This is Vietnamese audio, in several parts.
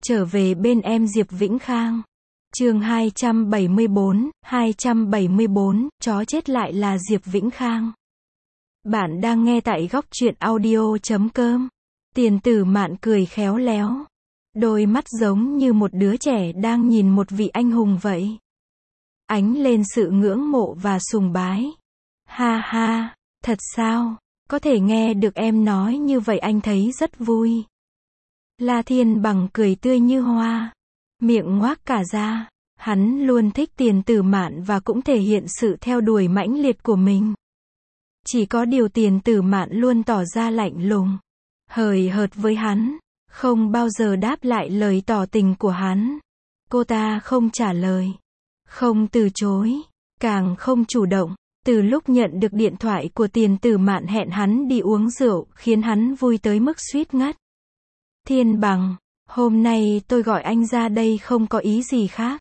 Trở về bên em Diệp Vĩnh Khang. Chương 274, chó chết lại là Diệp Vĩnh Khang. Bạn đang nghe tại góc truyện audio.com. Tiền Tử Mạn cười khéo léo. Đôi mắt giống như một đứa trẻ đang nhìn một vị anh hùng vậy. Ánh lên sự ngưỡng mộ và sùng bái. Ha ha, thật sao? Có thể nghe được em nói như vậy anh thấy rất vui. La Thiên Bằng cười tươi như hoa. Miệng ngoác cả ra. Hắn luôn thích Tiền Tử Mạn và cũng thể hiện sự theo đuổi mãnh liệt của mình. Chỉ có điều Tiền Tử Mạn luôn tỏ ra lạnh lùng, hời hợt với hắn, không bao giờ đáp lại lời tỏ tình của hắn. Cô ta không trả lời, không từ chối, càng không chủ động. Từ lúc nhận được điện thoại của Tiền Tử Mạn hẹn hắn đi uống rượu, khiến hắn vui tới mức suýt ngất. Thiên Bằng, hôm nay tôi gọi anh ra đây không có ý gì khác.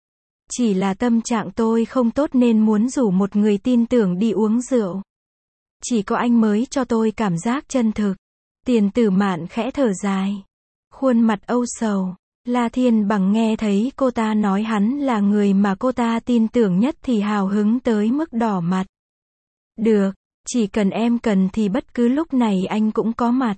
Chỉ là tâm trạng tôi không tốt nên muốn rủ một người tin tưởng đi uống rượu. Chỉ có anh mới cho tôi cảm giác chân thực. Tiền Tử Mạn khẽ thở dài, khuôn mặt âu sầu. La Thiên Bằng nghe thấy cô ta nói hắn là người mà cô ta tin tưởng nhất thì hào hứng tới mức đỏ mặt. Được, chỉ cần em cần thì bất cứ lúc này anh cũng có mặt.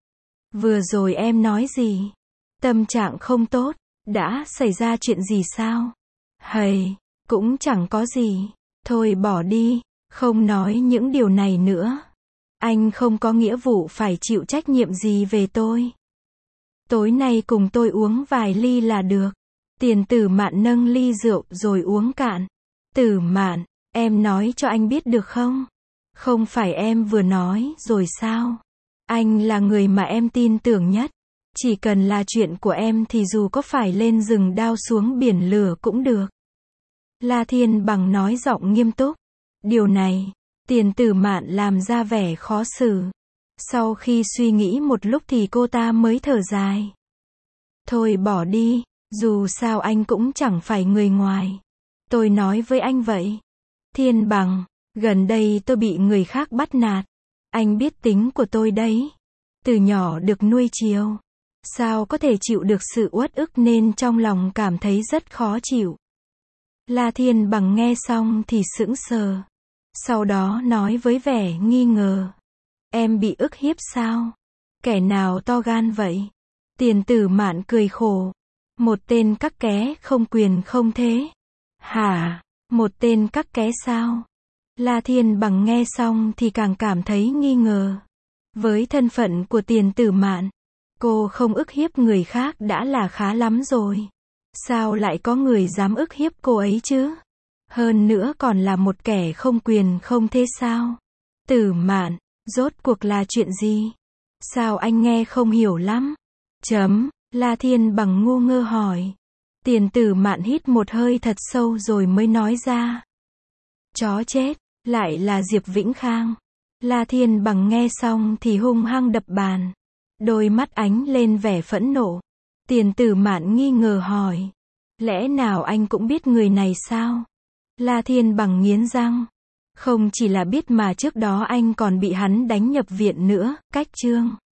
Vừa rồi em nói gì? Tâm trạng không tốt, đã xảy ra chuyện gì sao? Hầy, cũng chẳng có gì. Thôi bỏ đi, không nói những điều này nữa. Anh không có nghĩa vụ phải chịu trách nhiệm gì về tôi. Tối nay cùng tôi uống vài ly là được. Tiền Tử Mạn nâng ly rượu rồi uống cạn. Tử Mạn, em nói cho anh biết được không? Không phải em vừa nói rồi sao? Anh là người mà em tin tưởng nhất. Chỉ cần là chuyện của em thì dù có phải lên rừng đao xuống biển lửa cũng được. La Thiên Bằng nói giọng nghiêm túc. Điều này, Tiền Tử Mạn làm ra vẻ khó xử. Sau khi suy nghĩ một lúc thì cô ta mới thở dài. Thôi bỏ đi, dù sao anh cũng chẳng phải người ngoài. Tôi nói với anh vậy. Thiên Bằng, gần đây tôi bị người khác bắt nạt. Anh biết tính của tôi đấy. Từ nhỏ được nuôi chiều. Sao có thể chịu được sự uất ức nên trong lòng cảm thấy rất khó chịu. La Thiên Bằng nghe xong thì sững sờ. Sau đó nói với vẻ nghi ngờ. Em bị ức hiếp sao? Kẻ nào to gan vậy? Tiền Tử Mạn cười khổ. Một tên cắc ké không quyền không thế. Hả? Một tên cắc ké sao? La Thiên Bằng nghe xong thì càng cảm thấy nghi ngờ. Với thân phận của Tiền Tử Mạn, cô không ức hiếp người khác đã là khá lắm rồi. Sao lại có người dám ức hiếp cô ấy chứ? Hơn nữa còn là một kẻ không quyền không thế sao? Tử Mạn, rốt cuộc là chuyện gì? Sao anh nghe không hiểu lắm? La Thiên Bằng ngu ngơ hỏi. Tiền Tử Mạn hít một hơi thật sâu rồi mới nói ra. Chó chết, lại là Diệp Vĩnh Khang. La Thiên Bằng nghe xong thì hung hăng đập bàn. Đôi mắt ánh lên vẻ phẫn nộ. Tiền Tử Mạn nghi ngờ hỏi. Lẽ nào anh cũng biết người này sao? La Thiên Bằng nghiến răng. Không chỉ là biết mà trước đó anh còn bị hắn đánh nhập viện nữa. Cách chương